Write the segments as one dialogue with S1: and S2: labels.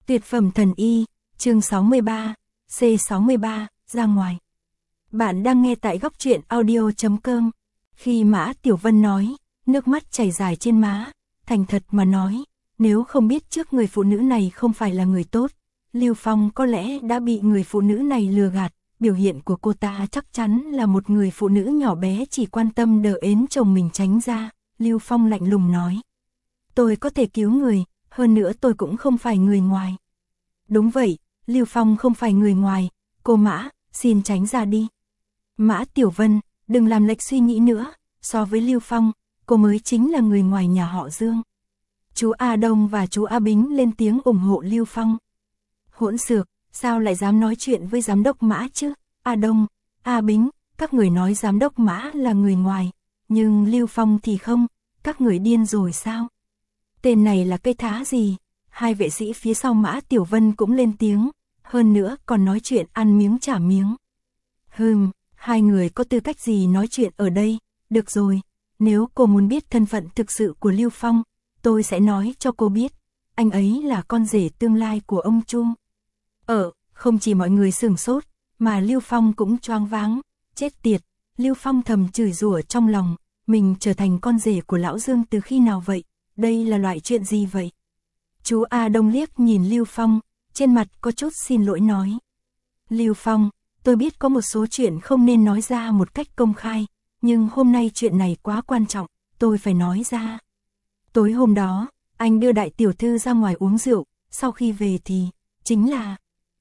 S1: Tuyệt phẩm thần y, chương 63, C63, ra ngoài. Bạn đang nghe tại góc truyện audio.com. Khi Mã Tiểu Vân nói, nước mắt chảy dài trên má, thành thật mà nói, nếu không biết trước người phụ nữ này không phải là người tốt, Lưu Phong có lẽ đã bị người phụ nữ này lừa gạt. Biểu hiện của cô ta chắc chắn là một người phụ nữ nhỏ bé chỉ quan tâm đỡ ến chồng mình tránh ra. Lưu Phong lạnh lùng nói, tôi có thể cứu người, hơn nữa tôi cũng không phải người ngoài. Đúng vậy, Lưu Phong không phải người ngoài, cô Mã, xin tránh ra đi. Mã Tiểu Vân, đừng làm lệch suy nghĩ nữa, so với Lưu Phong, cô mới chính là người ngoài nhà họ Dương. Chú A Đông và chú A Bính lên tiếng ủng hộ Lưu Phong. Hỗn xược, sao lại dám nói chuyện với giám đốc Mã chứ? A Đông, A Bính, các người nói giám đốc Mã là người ngoài, nhưng Lưu Phong thì không, các người điên rồi sao? Tên này là cây thá gì? Hai vệ sĩ phía sau Mã Tiểu Vân cũng lên tiếng, hơn nữa còn nói chuyện ăn miếng trả miếng. Hai người có tư cách gì nói chuyện ở đây? Được rồi, nếu cô muốn biết thân phận thực sự của Lưu Phong, tôi sẽ nói cho cô biết, anh ấy là con rể tương lai của ông Chu. Không chỉ mọi người sửng sốt, mà Lưu Phong cũng choáng váng, chết tiệt, Lưu Phong thầm chửi rủa trong lòng, mình trở thành con rể của lão Dương từ khi nào vậy, đây là loại chuyện gì vậy? Chú A Đông liếc nhìn Lưu Phong, trên mặt có chút xin lỗi nói. Lưu Phong, tôi biết có một số chuyện không nên nói ra một cách công khai, nhưng hôm nay chuyện này quá quan trọng, tôi phải nói ra. Tối hôm đó, anh đưa đại tiểu thư ra ngoài uống rượu, sau khi về thì, chính là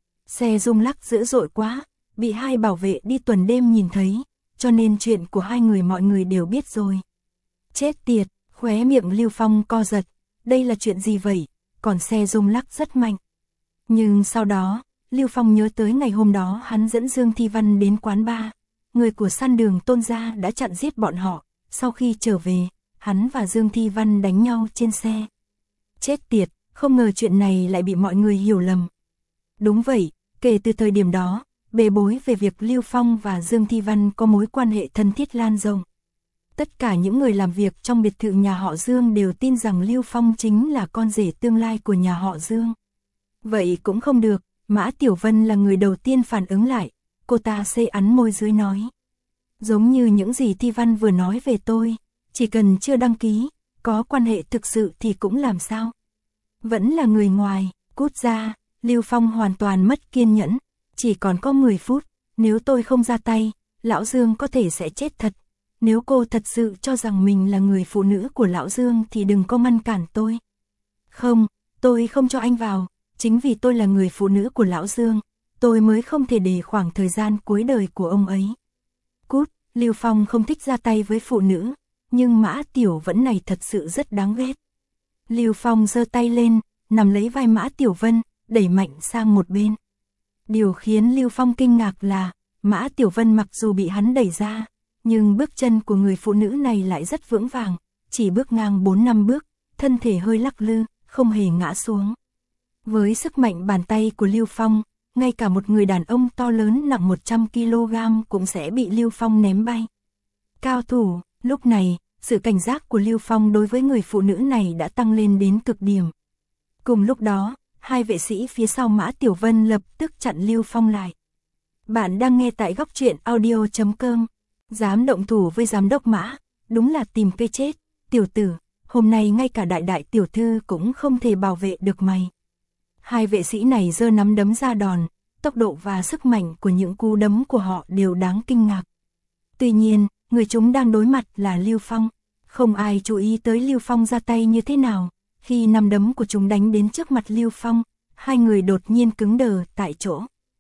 S1: xe rung lắc dữ dội quá, bị hai bảo vệ đi tuần đêm nhìn thấy, cho nên chuyện của hai người mọi người đều biết rồi. Chết tiệt, khóe miệng Lưu Phong co giật, đây là chuyện gì vậy, còn xe rung lắc rất mạnh. Nhưng sau đó, Lưu Phong nhớ tới ngày hôm đó hắn dẫn Dương Thi Văn đến quán bar, người của săn đường Tôn gia đã chặn giết bọn họ, sau khi trở về, hắn và Dương Thi Văn đánh nhau trên xe. Chết tiệt, không ngờ chuyện này lại bị mọi người hiểu lầm. Đúng vậy, kể từ thời điểm đó, bê bối về việc Lưu Phong và Dương Thi Văn có mối quan hệ thân thiết lan rộng. Tất cả những người làm việc trong biệt thự nhà họ Dương đều tin rằng Lưu Phong chính là con rể tương lai của nhà họ Dương. Vậy cũng không được, Mã Tiểu Vân là người đầu tiên phản ứng lại, cô ta xê ắn môi dưới nói. Giống như những gì Thi Văn vừa nói về tôi, chỉ cần chưa đăng ký, có quan hệ thực sự thì cũng làm sao. Vẫn là người ngoài, cút ra, Lưu Phong hoàn toàn mất kiên nhẫn, chỉ còn có 10 phút, nếu tôi không ra tay, lão Dương có thể sẽ chết thật. Nếu cô thật sự cho rằng mình là người phụ nữ của lão Dương thì đừng có ngăn cản tôi. Không, tôi không cho anh vào, chính vì tôi là người phụ nữ của lão Dương, tôi mới không thể để khoảng thời gian cuối đời của ông ấy. Cút, Lưu Phong không thích ra tay với phụ nữ, nhưng Mã Tiểu Vân này thật sự rất đáng ghét. Lưu Phong giơ tay lên, nắm lấy vai Mã Tiểu Vân, đẩy mạnh sang một bên. Điều khiến Lưu Phong kinh ngạc là, Mã Tiểu Vân mặc dù bị hắn đẩy ra, nhưng bước chân của người phụ nữ này lại rất vững vàng, chỉ bước ngang 4-5 bước, thân thể hơi lắc lư, không hề ngã xuống. Với sức mạnh bàn tay của Lưu Phong, ngay cả một người đàn ông to lớn nặng 100 kg cũng sẽ bị Lưu Phong ném bay. Cao thủ, lúc này, sự cảnh giác của Lưu Phong đối với người phụ nữ này đã tăng lên đến cực điểm. Cùng lúc đó, hai vệ sĩ phía sau Mã Tiểu Vân lập tức chặn Lưu Phong lại. Bạn đang nghe tại góc truyện audio.com. Dám động thủ với giám đốc Mã, đúng là tìm cây chết, tiểu tử, hôm nay ngay cả đại tiểu thư cũng không thể bảo vệ được mày. Hai vệ sĩ này giơ nắm đấm ra đòn, tốc độ và sức mạnh của những cú đấm của họ đều đáng kinh ngạc. Tuy nhiên, người chúng đang đối mặt là Lưu Phong, không ai chú ý tới Lưu Phong ra tay như thế nào. Khi nắm đấm của chúng đánh đến trước mặt Lưu Phong, hai người đột nhiên cứng đờ tại chỗ.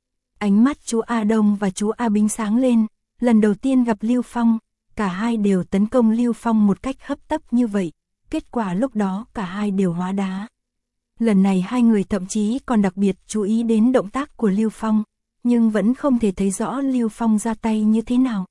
S1: Ánh mắt chú A Đông và chú A Bính sáng lên, lần đầu tiên gặp Lưu Phong, cả hai đều tấn công Lưu Phong một cách hấp tấp như vậy, kết quả lúc đó cả hai đều hóa đá. Lần này hai người thậm chí còn đặc biệt chú ý đến động tác của Lưu Phong, nhưng vẫn không thể thấy rõ Lưu Phong ra tay như thế nào.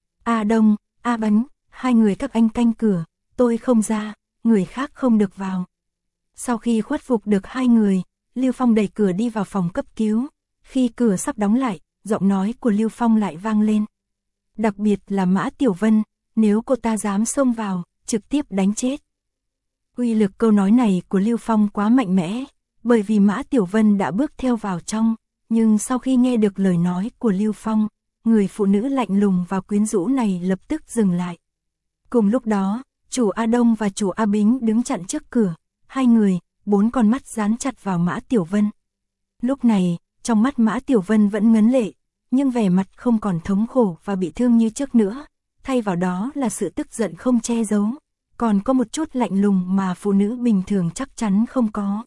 S1: A Đông, A Bính, hai người các anh canh cửa, tôi không ra, người khác không được vào. Sau khi khuất phục được hai người, Lưu Phong đẩy cửa đi vào phòng cấp cứu. Khi cửa sắp đóng lại, giọng nói của Lưu Phong lại vang lên. Đặc biệt là Mã Tiểu Vân, nếu cô ta dám xông vào, trực tiếp đánh chết. Uy lực câu nói này của Lưu Phong quá mạnh mẽ, bởi vì Mã Tiểu Vân đã bước theo vào trong, nhưng sau khi nghe được lời nói của Lưu Phong, người phụ nữ lạnh lùng và quyến rũ này lập tức dừng lại. Cùng lúc đó, chủ A Đông và chủ A Bính đứng chặn trước cửa, hai người, bốn con mắt dán chặt vào Mã Tiểu Vân. Lúc này, trong mắt Mã Tiểu Vân vẫn ngấn lệ, nhưng vẻ mặt không còn thống khổ và bị thương như trước nữa, thay vào đó là sự tức giận không che giấu, còn có một chút lạnh lùng mà phụ nữ bình thường chắc chắn không có.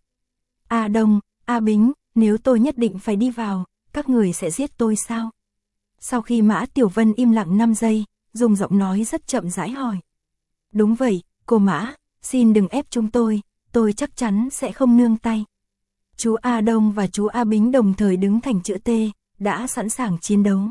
S1: A Đông, A Bính, nếu tôi nhất định phải đi vào, các người sẽ giết tôi sao? Sau khi Mã Tiểu Vân im lặng 5 giây, dùng giọng nói rất chậm rãi hỏi. Đúng vậy, cô Mã, xin đừng ép chúng tôi chắc chắn sẽ không nương tay. Chú A Đông và chú A Bính đồng thời đứng thành chữ T, đã sẵn sàng chiến đấu.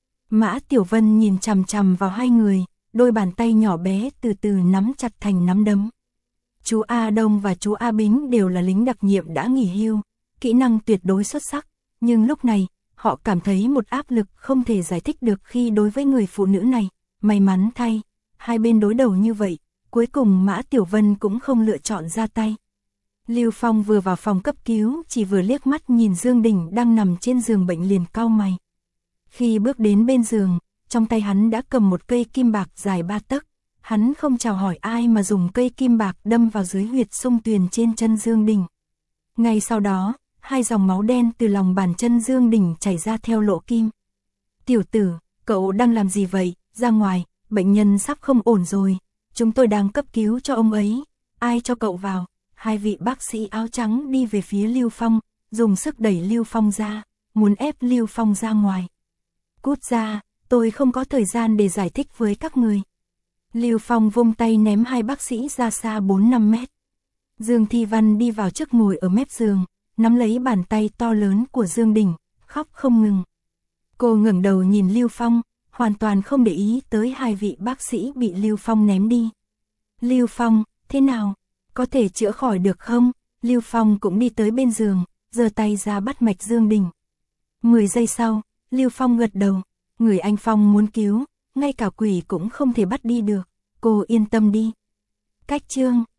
S1: Mã Tiểu Vân nhìn chằm chằm vào hai người, đôi bàn tay nhỏ bé từ từ nắm chặt thành nắm đấm. Chú A Đông và chú A Bính đều là lính đặc nhiệm đã nghỉ hưu, kỹ năng tuyệt đối xuất sắc, nhưng lúc này, họ cảm thấy một áp lực không thể giải thích được khi đối với người phụ nữ này. May mắn thay, hai bên đối đầu như vậy, cuối cùng Mã Tiểu Vân cũng không lựa chọn ra tay. Lưu Phong vừa vào phòng cấp cứu, chỉ vừa liếc mắt nhìn Dương Đình đang nằm trên giường bệnh liền cau mày. Khi bước đến bên giường, trong tay hắn đã cầm một cây kim bạc dài 3 tấc. Hắn không chào hỏi ai mà dùng cây kim bạc đâm vào dưới huyệt sung tuyền trên chân Dương Đình. Ngay sau đó, hai dòng máu đen từ lòng bàn chân Dương Đình chảy ra theo lỗ kim. Tiểu tử, cậu đang làm gì vậy? Ra ngoài, bệnh nhân sắp không ổn rồi. Chúng tôi đang cấp cứu cho ông ấy. Ai cho cậu vào? Hai vị bác sĩ áo trắng đi về phía Lưu Phong, dùng sức đẩy Lưu Phong ra, muốn ép Lưu Phong ra ngoài. Cút ra, tôi không có thời gian để giải thích với các người. Lưu Phong vung tay ném hai bác sĩ ra xa 4-5 mét. Dương Thi Văn đi vào trước ngồi ở mép giường, nắm lấy bàn tay to lớn của Dương Đình, khóc không ngừng. Cô ngẩng đầu nhìn Lưu Phong, hoàn toàn không để ý tới hai vị bác sĩ bị Lưu Phong ném đi. Lưu Phong, thế nào? Có thể chữa khỏi được không? Lưu Phong cũng đi tới bên giường, giơ tay ra bắt mạch Dương Đình. 10 giây sau, Lưu Phong gật đầu. Người anh Phong muốn cứu, ngay cả quỷ cũng không thể bắt đi được. Cô yên tâm đi. Cách chương